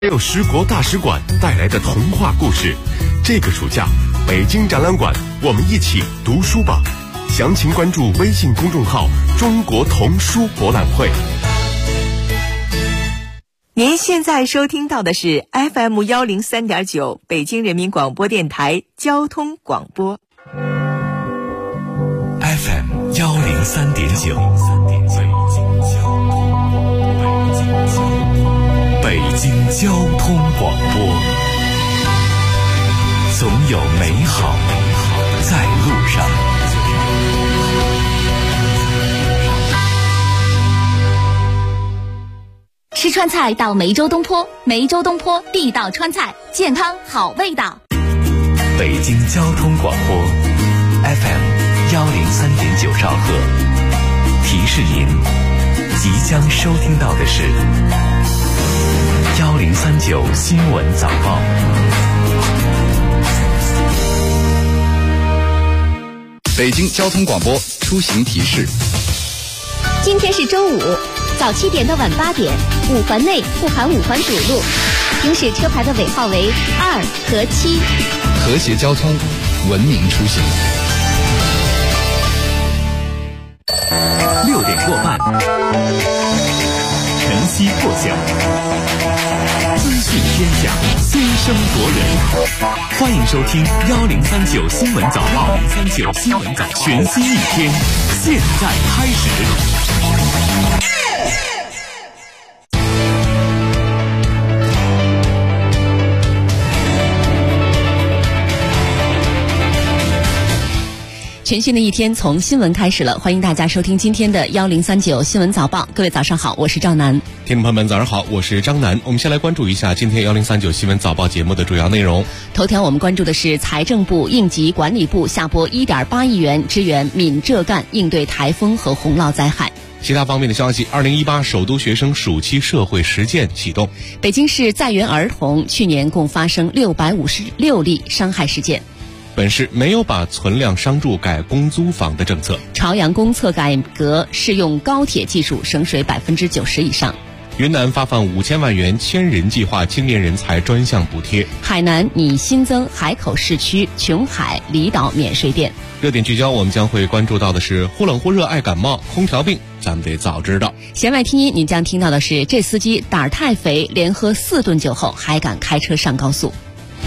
还有十国大使馆带来的童话故事。这个暑假，北京展览馆，我们一起读书吧。详情关注微信公众号“中国童书博览会”。 您现在收听到的是 FM103.9 北京人民广播电台交通广播。 FM103.9 北京交通广播，总有美好在路上。 吃川菜到梅州东坡，梅州东坡地道川菜，健康好味道。 北京交通广播 FM103.9 兆赫，提示您即将收听到的是1039新闻早报。 北京交通广播出行提示。 今天是周五，早7点到晚8点，5环内不含5环堵路，行驶车牌的尾号为2和7。 和谐交通，文明出行。 6点过半，晨曦破晓，资讯天下，先声夺人。欢迎收听1039新闻早报，1039新闻早，全新一天，现在开始。 全新的一天从新闻开始了，欢迎大家收听今天的1039新闻早报。各位早上好，我是赵楠。 听众朋友们早上好，我是张楠。我们先来关注一下今天1039新闻早报节目的主要内容。 头条我们关注的是财政部、应急管理部下拨1.8亿元支援闽浙赣应对台风和洪涝灾害。 其他方面的消息，2018首都学生暑期社会实践启动。 北京市在园儿童去年共发生656例伤害事件。 本市没有把存量商住改公租房的政策。 朝阳公厕改革适用高铁技术，省水90%以上。 云南发放5000万元千人计划青年人才专项补贴。 海南拟新增海口市区琼海离岛免税店。 热点聚焦，我们将会关注到的是忽冷忽热爱感冒，空调病咱们得早知道。 弦外听音，您将听到的是这司机胆儿太肥，连喝4顿酒后还敢开车上高速。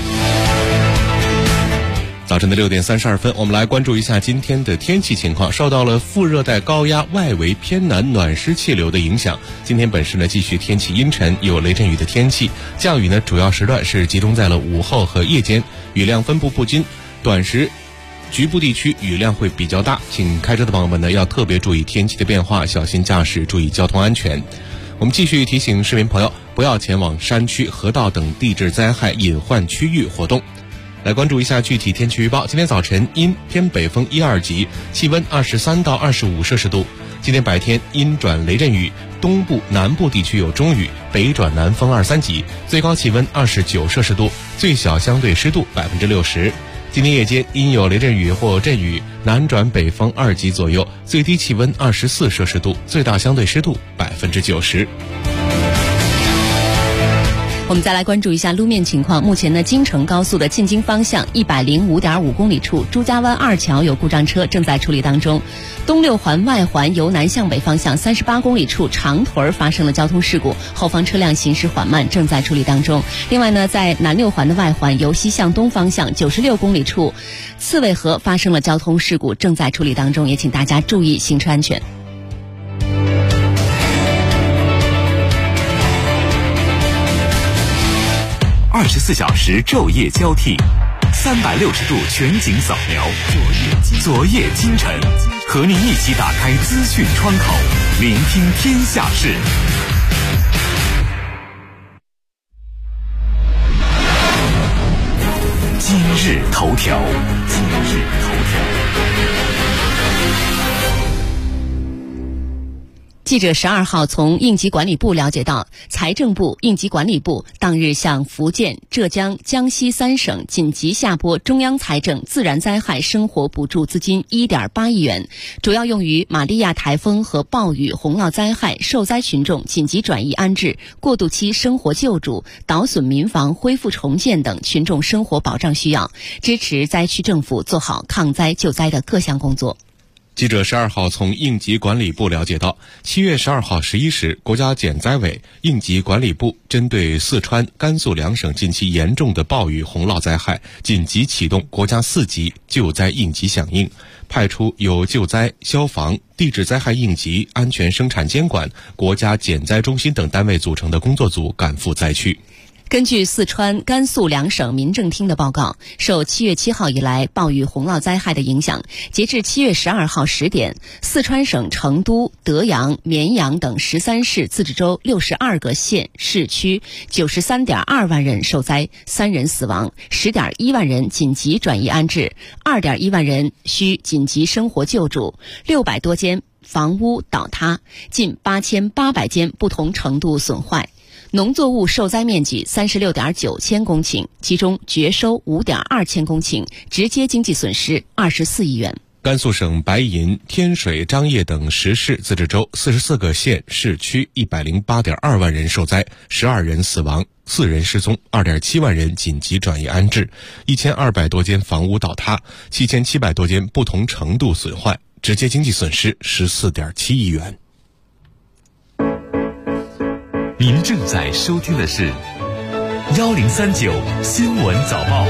早晨的6点32分，我们来关注一下今天的天气情况。受到了副热带高压外围偏南暖湿气流的影响，今天本市呢继续天气阴沉，有雷阵雨的天气。降雨呢主要时段是集中在了午后和夜间，雨量分布不均，短时局部地区雨量会比较大，请开车的朋友们呢要特别注意天气的变化，小心驾驶，注意交通安全。我们继续提醒市民朋友不要前往山区、河道等地质灾害隐患区域活动。来关注一下具体天气预报。今天早晨阴偏北风1、2级，气温23到25摄氏度。今天白天阴转雷阵雨，东部、南部地区有中雨，北转南风2、3级，最高气温29摄氏度，最小相对湿度60%。今天夜间阴有雷阵雨或阵雨，南转北风2级左右，最低气温24摄氏度，最大相对湿度90%。 我们再来关注一下路面情况。目前呢，京承高速的进京方向105.5公里处朱家湾2桥有故障车正在处理当中。东6环外环由南向北方向38公里处长屯发生了交通事故，后方车辆行驶缓慢，正在处理当中。另外呢，在南6环的外环由西向东方向96公里处刺猬河发生了交通事故，正在处理当中，也请大家注意行车安全。 24小时昼夜交替，360度全景扫描，昨夜今晨，和您一起打开资讯窗口，聆听天下事。今日头条。 今记者12号从应急管理部了解到，财政部、应急管理部当日向福建、浙江、江西3省紧急下拨中央财政自然灾害生活补助资金1.8亿元，主要用于玛利亚台风和暴雨、洪涝灾害受灾群众紧急转移安置、过渡期生活救助、岛损民房恢复重建等群众生活保障需要，支持灾区政府做好抗灾救灾的各项工作。 记者12号从应急管理部了解到，7月12号11时，国家减灾委、应急管理部针对四川、甘肃2省近期严重的暴雨洪涝灾害，紧急启动国家4级救灾应急响应，派出由救灾、消防、地质灾害应急、安全生产监管、国家减灾中心等单位组成的工作组赶赴灾区。 根据四川、甘肃2省民政厅的报告，受7月7号以来暴雨洪涝灾害的影响，截至7月12号10点，四川省成都、德阳、绵阳等13市自治州62个县市区93.2万人受灾，3人死亡，10.1万人紧急转移安置，2.1万人需紧急生活救助，600多间房屋倒塌，近8800间不同程度损坏。农作物受灾面积36.9千公顷，其中绝收5.2千公顷，直接经济损失24亿元。 甘肃省白银、天水、张掖等10市自治州44个县市区108.2万人受灾，12人死亡，4人失踪，2.7万人紧急转移安置，1200多间房屋倒塌，7700多间不同程度损坏，直接经济损失14.7亿元。 您正在收听的是1039新闻早报。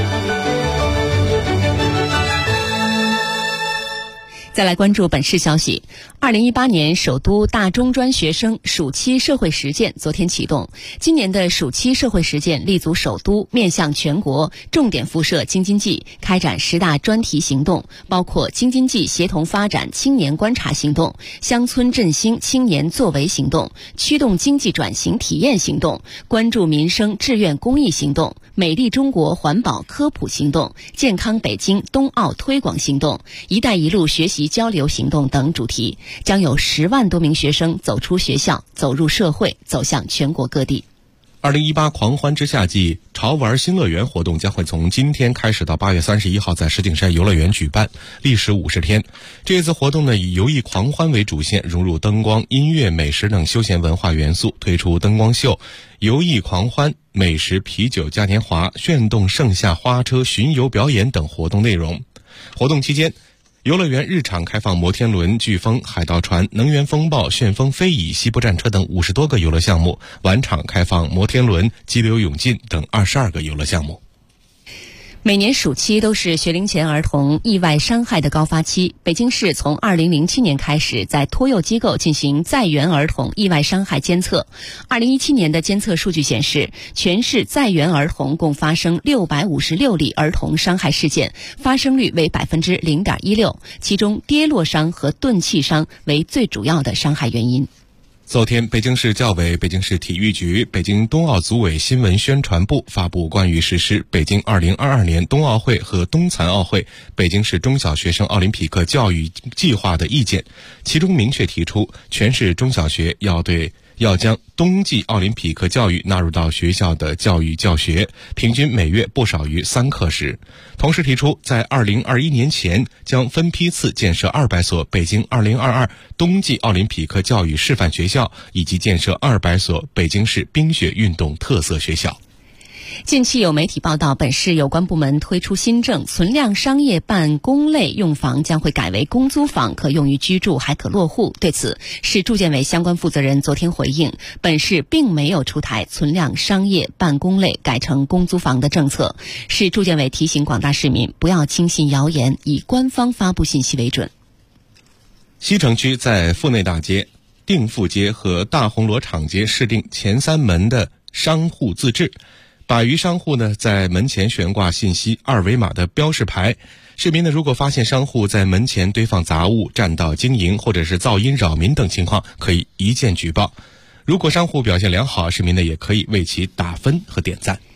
再来关注本市消息。2018年首都大中专学生暑期社会实践昨天启动。今年的暑期社会实践立足首都，面向全国，重点辐射京津冀，开展10大专题行动，包括京津冀协同发展青年观察行动、乡村振兴青年作为行动、驱动经济转型体验行动、关注民生志愿公益行动、美丽中国环保科普行动、健康北京冬奥推广行动、一带一路学习交流行动等主题，将有10万多名学生走出学校，走入社会，走向全国各地。 2018狂欢之夏季潮玩新乐园活动将会从今天开始到8月31号在石景山游乐园举办，历时50天。这次活动呢，以游艺狂欢为主线，融入灯光、音乐、美食等休闲文化元素，推出灯光秀、游艺狂欢、美食、啤酒嘉年华、炫动盛夏花车巡游表演等活动内容。活动期间，游乐园日场开放摩天轮、飓风、海盗船、能源风暴、旋风飞椅、西部战车等50多个游乐项目，晚场开放摩天轮、激流勇进等22个游乐项目。 每年暑期都是学龄前儿童意外伤害的高发期。北京市从2007年开始在托幼机构进行在园儿童意外伤害监测。2017年的监测数据显示，全市在园儿童共发生656例儿童伤害事件，发生率为 0.16%， 其中跌落伤和钝器伤为最主要的伤害原因。 昨天，北京市教委、北京市体育局、北京冬奥组委新闻宣传部发布关于实施北京2022年冬奥会和冬残奥会北京市中小学生奥林匹克教育计划的意见，其中明确提出，全市中小学要将冬季奥林匹克教育纳入到学校的教育教学，平均每月不少于3课时。同时提出，在2021年前将分批次建设200所北京2022冬季奥林匹克教育示范学校，以及建设200所北京市冰雪运动特色学校。 近期有媒体报道，本市有关部门推出新政，存量商业办公类用房将会改为公租房，可用于居住，还可落户。对此，市住建委相关负责人昨天回应，本市并没有出台存量商业办公类改成公租房的政策。市住建委提醒广大市民不要轻信谣言，以官方发布信息为准。 西城区在富内大街、定富街和大红螺场街市定前3门的商户自治。100余商户呢，在门前悬挂信息2维码的标识牌。市民呢，如果发现商户在门前堆放杂物、占道经营或者是噪音扰民等情况，可以一键举报。如果商户表现良好，市民呢也可以为其打分和点赞。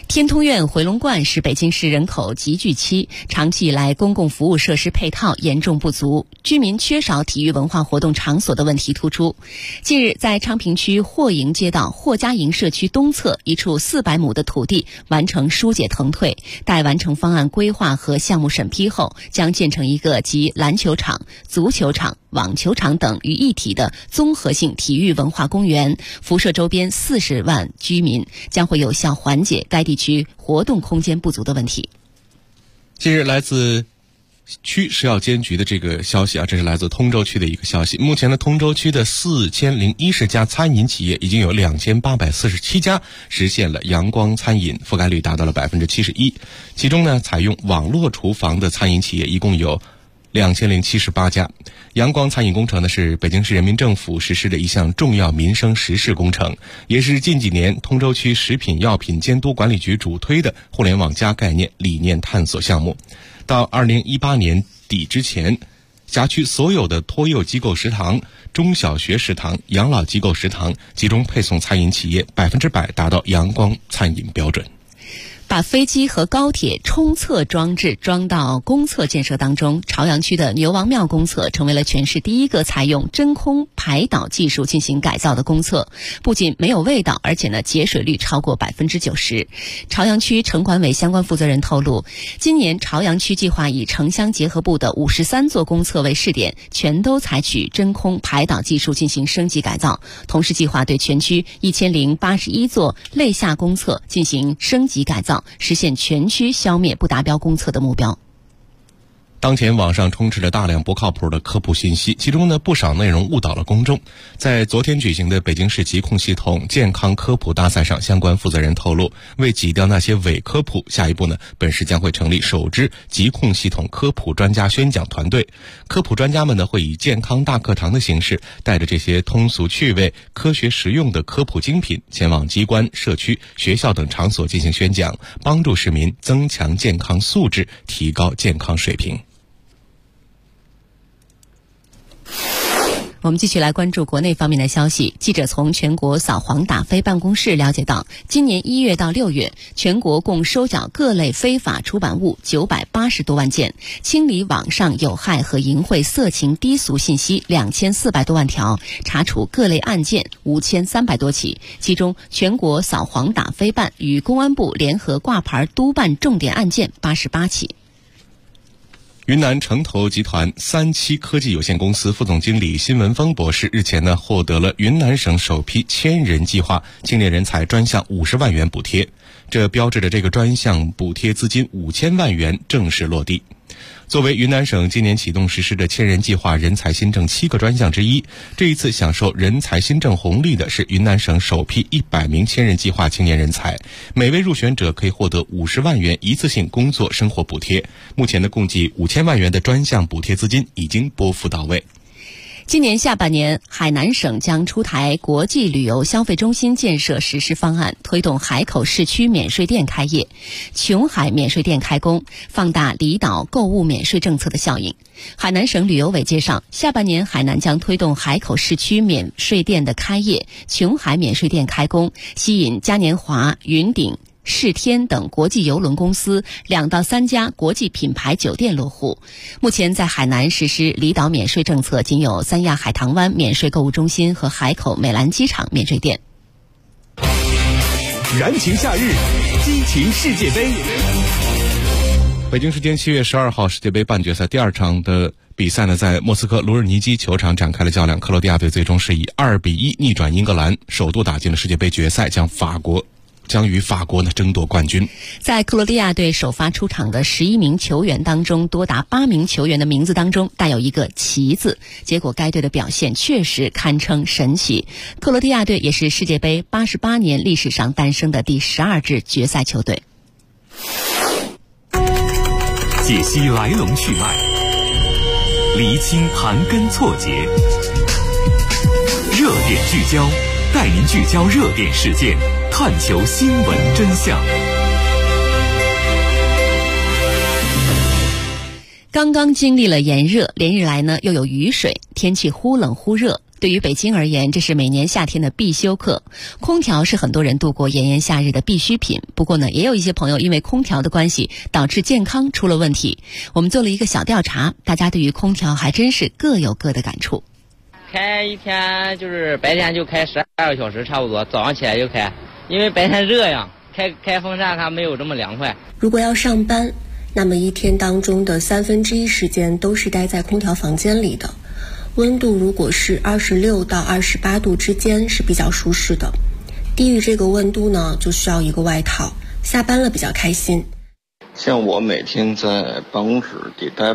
天通苑回龙观是北京市人口集聚期，长期以来公共服务设施配套严重不足，居民缺少体育文化活动场所的问题突出。近日，在昌平区霍营街道霍家营社区东侧一处400亩的土地完成疏解腾退，待完成方案规划和项目审批后，将建成一个集篮球场、足球场、网球场等于一体的综合性体育文化公园，辐射周边40万居民，将会有效缓解该地区活动空间不足的问题。 近日，来自区食药监局的这个消息这是来自通州区的一个消息。目前呢，通州区的4010家餐饮企业已经有2847家实现了阳光餐饮，覆盖率达到了71%。其中呢，采用网络厨房的餐饮企业一共有2078家。阳光餐饮工程呢，是北京市人民政府实施的一项重要民生实事工程，也是近几年通州区食品药品监督管理局主推的互联网+概念理念探索项目。到2018年底之前，辖区所有的托幼机构食堂、中小学食堂、养老机构食堂集中配送餐饮企业100%达到阳光餐饮标准。 把飞机和高铁冲厕装置装到公厕建设当中，朝阳区的牛王庙公厕成为了全市第一个采用真空排导技术进行改造的公厕，不仅没有味道，而且呢节水率超过90%。朝阳区城管委相关负责人透露，今年朝阳区计划以城乡结合部的53座公厕为试点，全都采取真空排导技术进行升级改造，同时计划对全区1081座类下公厕进行升级改造，实现全区消灭不达标公厕的目标。 当前网上充斥着大量不靠谱的科普信息，其中呢不少内容误导了公众。在昨天举行的北京市疾控系统健康科普大赛上，相关负责人透露，为挤掉那些伪科普，下一步呢，本市将会成立首支疾控系统科普专家宣讲团队。科普专家们呢，会以健康大课堂的形式，带着这些通俗趣味、科学实用的科普精品，前往机关、社区、学校等场所进行宣讲，帮助市民增强健康素质，提高健康水平。 我们继续来关注国内方面的消息。记者从全国扫黄打非办公室了解到，今年1月到6月，全国共收缴各类非法出版物980多万件，清理网上有害和淫秽色情低俗信息2400多万条，查处各类案件5300多起，其中全国扫黄打非办与公安部联合挂牌督办重点案件88起。 云南城投集团3期科技有限公司副总经理辛文峰博士日前呢，获得了云南省首批千人计划青年人才专项50万元补贴，这标志着这个专项补贴资金5000万元正式落地。作为云南省今年启动实施的千人计划人才新政7个专项之一，这一次享受人才新政红利的是云南省首批100名千人计划青年人才，每位入选者可以获得50万元一次性工作生活补贴。目前的共计5000万元的专项补贴资金已经拨付到位。 今年下半年，海南省将出台国际旅游消费中心建设实施方案，推动海口市区免税店开业，琼海免税店开工，放大离岛购物免税政策的效应。海南省旅游委介绍，下半年海南将推动海口市区免税店的开业，琼海免税店开工，吸引嘉年华、云顶、世天等国际邮轮公司2到3家国际品牌酒店落户。目前在海南实施离岛免税政策仅有三亚海棠湾免税购物中心和海口美兰机场免税店。 燃情夏日，激情世界杯。 北京时间7月12号，世界杯半决赛第2场的比赛呢，在莫斯科卢日尼基球场展开了较量。克罗地亚队最终是以2-1逆转英格兰，首度打进了世界杯决赛，将与法国呢争夺冠军。 在克罗地亚队首发出场的11名球员当中，多达8名球员的名字当中带有一个奇字，结果该队的表现确实堪称神奇。克罗地亚队也是世界杯88年历史上诞生的第12支决赛球队。 解析来龙去脉，厘清盘根错节，热点聚焦，带您聚焦热点事件，探求新闻真相。 刚刚经历了炎热，连日来呢又有雨水，天气忽冷忽热。 对于北京而言，这是每年夏天的必修课。空调是很多人度过炎炎夏日的必需品。不过呢，也有一些朋友因为空调的关系，导致健康出了问题。我们做了一个小调查，大家对于空调还真是各有各的感触。 开一天就是白天就开12个小时差不多，早上起来就开，因为白天热呀，开风扇它没有这么凉快。 如果要上班，那么一天当中的1/3时间都是待在空调房间里的。温度如果是26到28度之间是比较舒适的，低于这个温度呢，就需要一个外套。下班了比较开心。 像我每天在办公室得待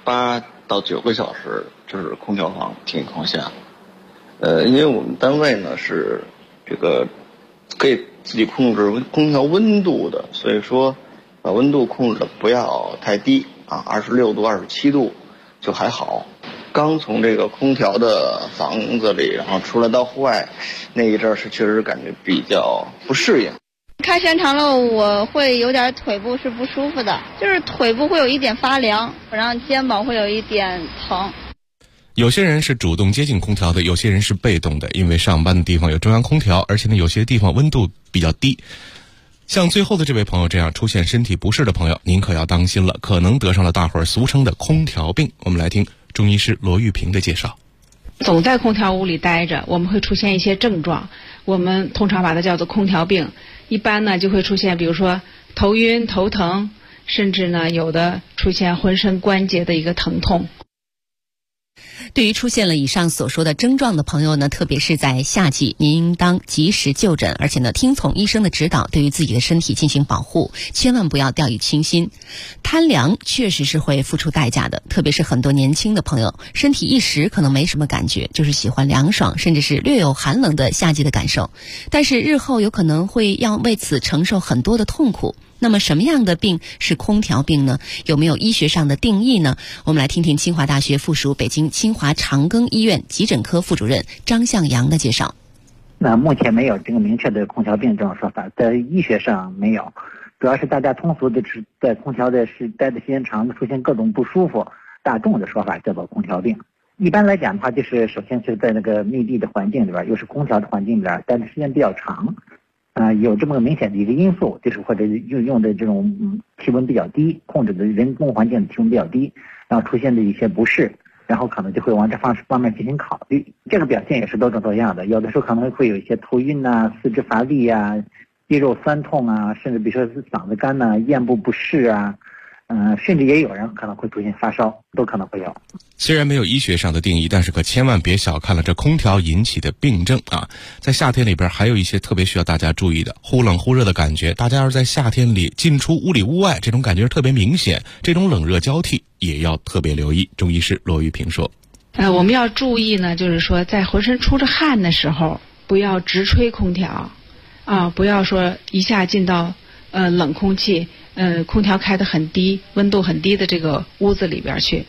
8到9个小时，这是空调房情况下。因为我们单位呢是这个可以自己控制空调温度的，所以说把温度控制的不要太低啊，26度、27度就还好。刚从这个空调的房子里，然后出来到户外，那一阵是确实感觉比较不适应。 开时间长了，我会有点腿部是不舒服的，就是腿部会有一点发凉，然后肩膀会有一点疼。 有些人是主动接近空调的，有些人是被动的，因为上班的地方有中央空调，而且呢有些地方温度比较低。像最后的这位朋友这样出现身体不适的朋友，您可要当心了，可能得上了大伙儿俗称的空调病。我们来听中医师罗玉萍的介绍。 总在空调屋里待着，我们会出现一些症状，我们通常把它叫做空调病。一般呢就会出现比如说头晕、头疼，甚至呢有的出现浑身关节的一个疼痛。 对于出现了以上所说的症状的朋友呢，特别是在夏季，您应当及时就诊，而且呢听从医生的指导，对于自己的身体进行保护，千万不要掉以轻心。贪凉确实是会付出代价的，特别是很多年轻的朋友，身体一时可能没什么感觉，就是喜欢凉爽甚至是略有寒冷的夏季的感受，但是日后有可能会要为此承受很多的痛苦。那么什么样的病是空调病呢？有没有医学上的定义呢？我们来听听清华大学附属北京清华长庚医院急诊科副主任张向阳的介绍。 那目前没有这个明确的空调病这种说法，在医学上没有，主要是大家通俗的是在空调的是待的时间长，出现各种不舒服，大众的说法叫做空调病。一般来讲的话，就是首先是在那个密闭的环境里边，又是空调的环境里边待的时间比较长。有这么个明显的一个因素，就是或者用的这种气温比较低，控制的人工环境的气温比较低，然后出现的一些不适，然后可能就会往这方面进行考虑。这个表现也是多种多样的，有的时候可能会有一些头晕啊、四肢乏力啊、肌肉酸痛啊，甚至比如说是嗓子干啊、咽部不适啊，甚至也有人可能会出现发烧，都可能会有。 虽然没有医学上的定义，但是可千万别小看了这空调引起的病症啊！在夏天里边还有一些特别需要大家注意的，忽冷忽热的感觉，大家要是在夏天里进出屋里屋外，这种感觉特别明显，这种冷热交替也要特别留意。中医师罗玉萍说， 我们要注意呢，就是说在浑身出着汗的时候，不要直吹空调啊，不要说一下进到冷空气，空调开得很低，温度很低的这个屋子里边去。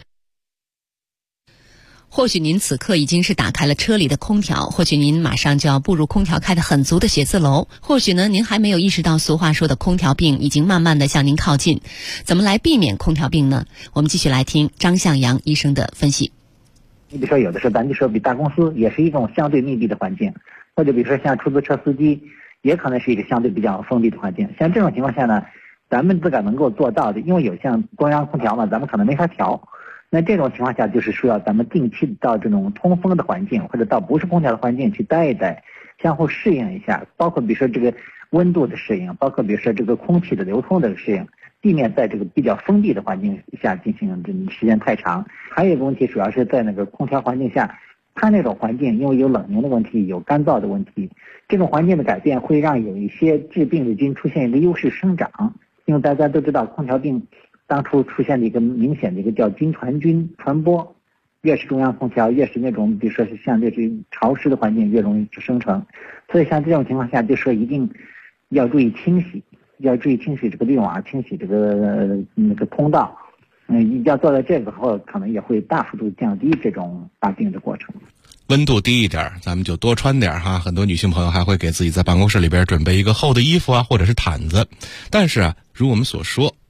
或许您此刻已经是打开了车里的空调，或许您马上就要步入空调开得很足的写字楼，或许呢您还没有意识到俗话说的空调病已经慢慢的向您靠近。怎么来避免空调病呢？我们继续来听张向阳医生的分析。 你比如说有的时候咱就说比大公司也是一种相对密闭的环境，或者比如说像出租车司机也可能是一个相对比较封闭的环境。像这种情况下呢，咱们自个儿能够做到的，因为有像中央空调嘛，咱们可能没法调。那这种情况下就是需要咱们定期到这种通风的环境，或者到不是空调的环境去待一待，相互适应一下，包括比如说这个温度的适应，包括比如说这个空气的流通的适应，避免在这个比较封闭的环境下进行时间太长。还有一个问题主要是在那个空调环境下，它那种环境因为有冷凝的问题，有干燥的问题，这种环境的改变会让有一些致病的菌出现一个优势生长。因为大家都知道空调病当初出现了一个明显的一个叫菌传播，越是中央空调，越是那种比如说是像这种潮湿的环境越容易生成。所以像这种情况下就说一定要注意清洗，要注意清洗这个滤网，清洗这个那个通道。要做到这个后，可能也会大幅度降低这种发病的过程。 温度低一点，咱们就多穿点哈。很多女性朋友还会给自己在办公室里边准备一个厚的衣服啊，或者是毯子。但是啊，如我们所说，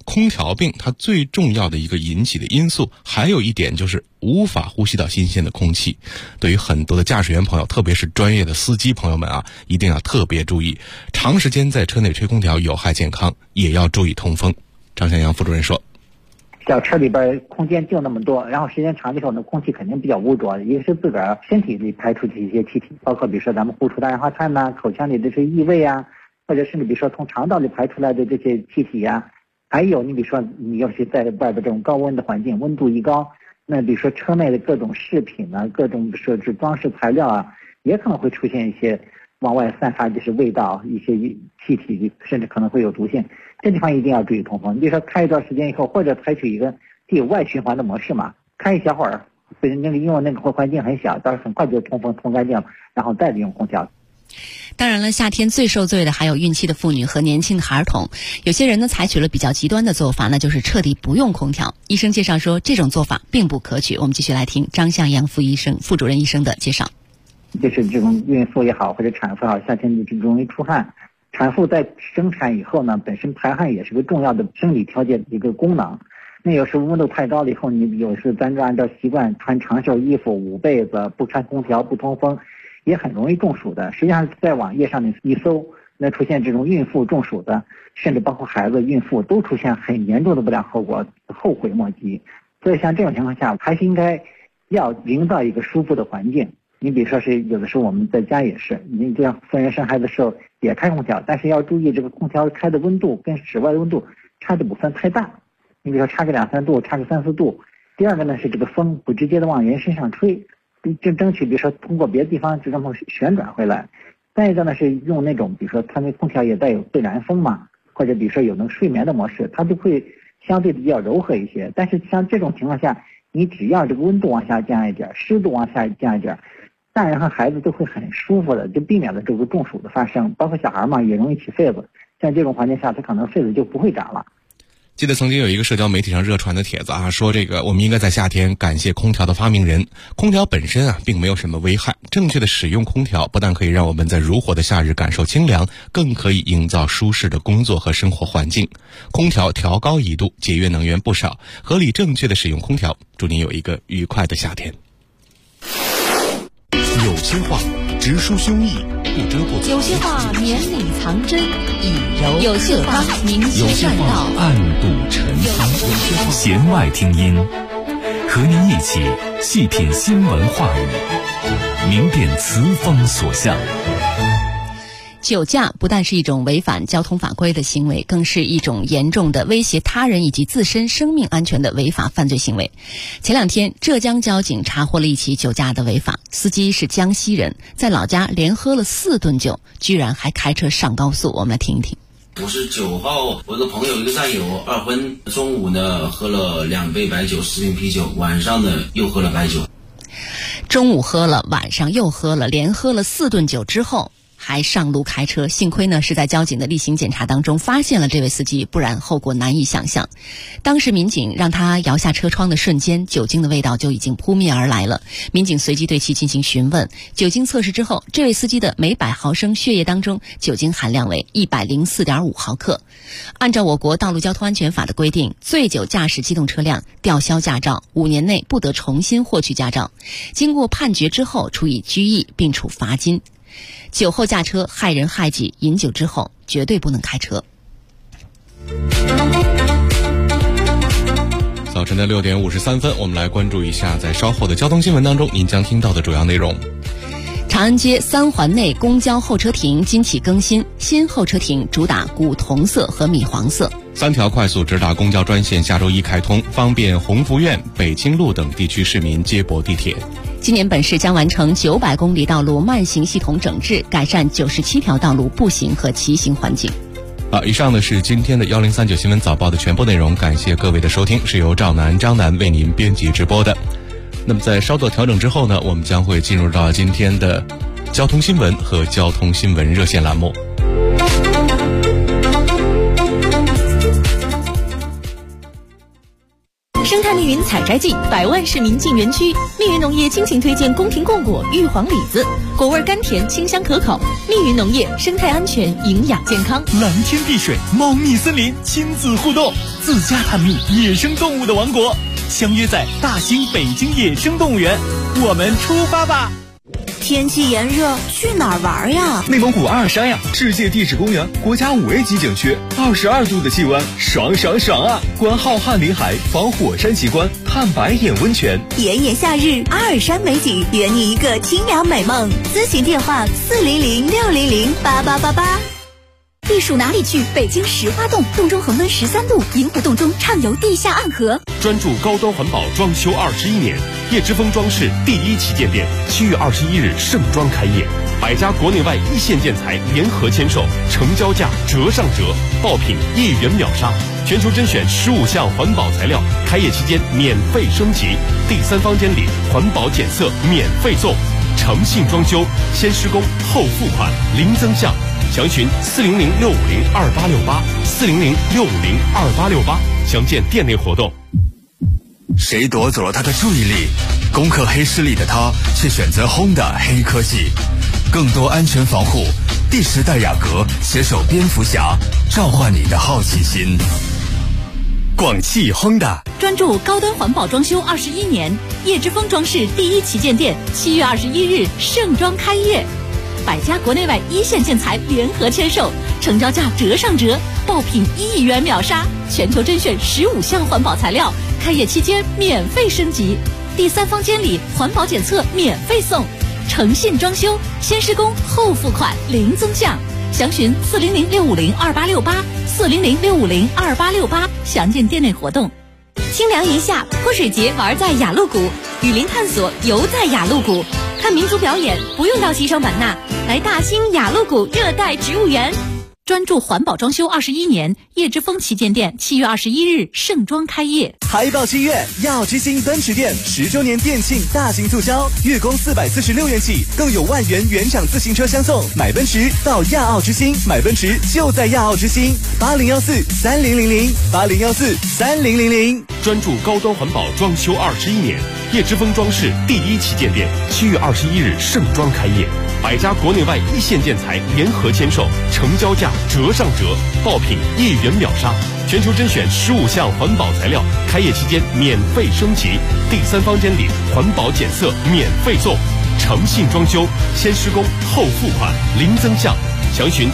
空调病它最重要的一个引起的因素，还有一点就是无法呼吸到新鲜的空气。对于很多的驾驶员朋友，特别是专业的司机朋友们啊，一定要特别注意，长时间在车内吹空调有害健康，也要注意通风。张向阳副主任说， 小车里边空间就那么多，然后时间长的时候呢，空气肯定比较污浊，一个是自个儿身体里排出的一些气体，包括比如说咱们呼出的二氧化碳呐、口腔里的这些异味啊，或者甚至比如说从肠道里排出来的这些气体呀，还有你比如说你要是在外边这种高温的环境，温度一高，那比如说车内的各种饰品啊，各种设置装饰材料啊，也可能会出现一些往外散发就是味道，一些气体，甚至可能会有毒性。这地方一定要注意通风。你比如说开一段时间以后，或者采取一个既有外循环的模式嘛，开一小会儿，因为那个环境很小，到时候很快就通风通干净，然后再利用空调。 当然了，夏天最受罪的还有孕期的妇女和年轻的孩童。有些人呢采取了比较极端的做法，那就是彻底不用空调。医生介绍说，这种做法并不可取。我们继续来听张向阳副主任医生的介绍。 就是这种孕妇也好，或者产妇也好，夏天就容易出汗。产妇在生产以后呢，本身排汗也是个重要的生理调节的一个功能。那有时候温度太高了以后，你有时咱就按照习惯穿长袖衣服、捂被子，不开空调、不通风，也很容易中暑的。实际上在网页上面一搜，那出现这种孕妇中暑的，甚至包括孩子、孕妇都出现很严重的不良后果，后悔莫及。所以像这种情况下，还是应该要营造一个舒服的环境。你比如说是有的时候我们在家也是，你这样妇人生孩子的时候也开空调，但是要注意这个空调开的温度跟室外的温度差的不算太大。你比如说差个2-3度，差个3-4度。第二个呢是这个风不直接的往人身上吹，就争取比如说通过别的地方就这么旋转回来。再一个呢是用那种比如说它那空调也带有自然风嘛，或者比如说有那种睡眠的模式，它就会相对的比较柔和一些。但是像这种情况下，你只要这个温度往下降一点，湿度往下降一点，大人和孩子都会很舒服的，就避免了这个中暑的发生。包括小孩嘛，也容易起痱子，像这种环境下，他可能痱子就不会长了。 记得曾经有一个社交媒体上热传的帖子啊，说这个我们应该在夏天感谢空调的发明人。空调本身啊并没有什么危害，正确的使用空调不但可以让我们在如火的夏日感受清凉，更可以营造舒适的工作和生活环境。空调调高1度，节约能源不少。合理正确的使用空调，祝您有一个愉快的夏天。 有些话直抒胸臆，不遮不藏； 有些话绵里藏针，以柔有些话明有些话暗度陈仓，弦外听音，和您一起细品新闻话语，明辨词风所向。 酒驾不但是一种违反交通法规的行为，更是一种严重的威胁他人以及自身生命安全的违法犯罪行为。前2天，浙江交警查获了一起酒驾的违法，司机是江西人，在老家连喝了4顿酒，居然还开车上高速。我们来听一听。 我是9号，我一个朋友一个战友二婚，中午呢喝了2杯白酒10瓶啤酒，晚上呢又喝了白酒。 中午喝了，晚上又喝了，连喝了4顿酒之后还上路开车，幸亏呢是在交警的例行检查当中发现了这位司机，不然后果难以想象。当时民警让他摇下车窗的瞬间，酒精的味道就已经扑面而来了。民警随即对其进行询问，酒精测试之后，这位司机的每100毫升血液当中酒精含量为104.5毫克。按照我国道路交通安全法的规定，醉酒驾驶机动车辆吊销驾照，5年内不得重新获取驾照。经过判决之后，处以拘役并处罚金。酒后驾车害人害己，饮酒之后绝对不能开车。 早晨的6点53分，我们来关注一下在稍后的交通新闻当中您将听到的主要内容。 长安街3环内公交候车亭今起更新，新候车亭主打古铜色和米黄色。 3条快速直达公交专线下周1开通，方便鸿福苑、北京路等地区市民接驳地铁。 今年本市将完成900公里道路慢行系统整治，改善97条道路步行和骑行环境。 以上呢是今天的1039新闻早报的全部内容，感谢各位的收听，是由张楠为您编辑直播的。那么在稍作调整之后呢，我们将会进入到今天的交通新闻和交通新闻热线栏目。 生泰密云采摘季，100万市民进园区。密云农业倾情推荐宫廷贡果玉皇李子，果味甘甜，清香可口。密云农业生态安全，营养健康。 蓝天碧水，猫蜜森林，亲子互动，自家探秘野生动物的王国，相约在大兴北京野生动物园，我们出发吧！ 天气炎热，去哪儿玩呀？ 内蒙古阿尔山呀，世界地质公园国家5A 级景区，22度的气温，爽爽爽啊！观浩瀚林海，访火山奇观，探白眼温泉。 炎炎夏日，阿尔山美景，圆你一个清凉美梦。咨询电话400-600-8888。避暑哪里去？北京石花洞，洞中恒温13度，银湖洞中畅游地下暗河。 专注高端环保装修21年，叶之峰装饰第1旗舰店7月21日盛装开业，100家国内外一线建材联合签售，成交价折上折，爆品1元秒杀，全球甄选15项环保材料，开业期间免费升级，第3房间里环保检测免费送，诚信装修，先施工后付款，零增项。详询400-650-2868，400-650-2868，详见店内活动。 谁夺走了他的注意力？攻克黑势力的他却选择 Honda 黑科技，更多安全防护。第10代雅阁携手蝙蝠侠，召唤你的好奇心。广汽 Honda 专注高端环保装修21年，叶之峰装饰第1旗舰店7月21日盛装开业，100家国内外一线建材联合签售，成交价折上折，爆品1亿元秒杀，全球甄选15项环保材料，开业期间免费升级，第3房间里环保检测免费送，诚信装修，先施工后付款，零增项。详询400-650-2868，400-650-2868，详见店内活动。 清凉一夏，泼水节玩在雅鹿谷，雨林探索游在雅鹿谷，看民族表演不用到西双版纳，来大兴雅鹿谷热带植物园。 专注环保装修21年，叶之峰旗舰店7月21日盛装开业。 财报7月，亚奥之星奔驰店10周年店庆大型促销，月供446元起，更有万元原厂自行车相送。买奔驰到亚奥之星，买奔驰就在亚奥之星。8014-3000，8014-3000。 专注高端环保装修21年，叶之峰装饰第1旗舰店7月21日盛装开业，100家国内外一线建材联合签售，成交价折上折，爆品1元秒杀，全球甄选15项环保材料，开业期间免费升级，第3房间里环保检测免费送，诚信装修，先施工后付款，零增项。详询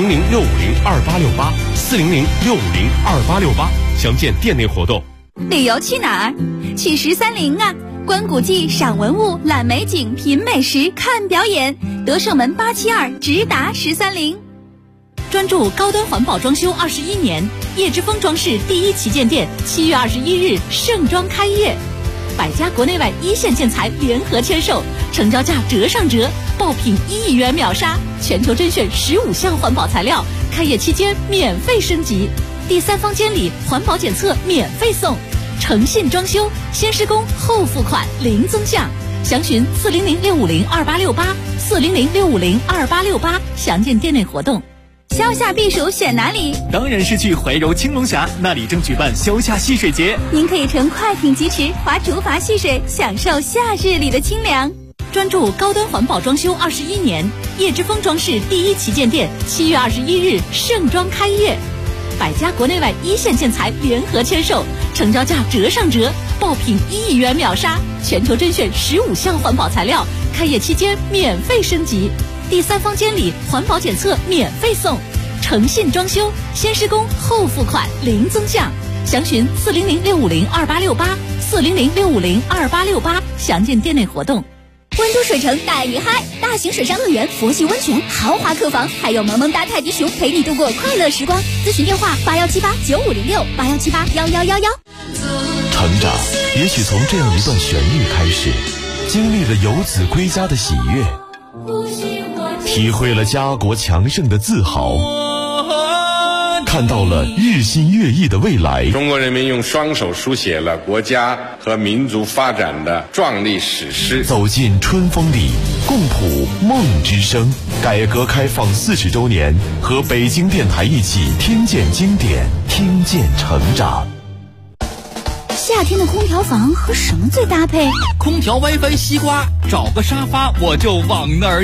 400-650-2868，400-650-2868，详见店内活动。 旅游去哪儿？去13陵啊！观古迹、赏文物、览美景、品美食、看表演，德胜门872直达13陵。 专注高端环保装修21年，叶之峰装饰第1旗舰店7月21日盛装开业，100家国内外一线建材联合签售，成交价折上折，爆品1亿元秒杀，全球甄选15项环保材料，开业期间免费升级，第3房间里环保检测免费送，诚信装修，先施工后付款，零增项。详询400-650-2868，400-650-2868，详见店内活动。 消夏避暑选哪里？ 当然是去怀柔青龙峡，那里正举办消夏戏水节， 您可以乘快艇疾驰，划竹筏戏水，享受夏日里的清凉。 专注高端环保装修21年，叶之峰装饰第1旗舰店7月21日盛装开业，100家国内外一线建材联合签售，成交价折上折，爆品1亿元秒杀，全球甄选15项环保材料，开业期间免费升级，第3房间里环保检测免费送，诚信装修，先施工后付款，零增项。详询400-650-2868，400-650-2868，详见店内活动。 温都水城带你嗨，大型水上乐园、佛系温泉、豪华客房，还有萌萌哒泰迪熊陪你度过快乐时光。咨询电话81789506，81781111。 成长也许从这样一段旋律开始，经历了游子归家的喜悦，体会了家国强盛的自豪，看到了日新月异的未来。 中国人民用双手书写了国家和民族发展的壮丽史诗。 走进春风里，共谱梦之声。改革开放40周年，和北京电台一起听见经典，听见成长。 夏夏天的空调房和什么最搭配？ 空调 WiFi 西瓜，找个沙发我就往那儿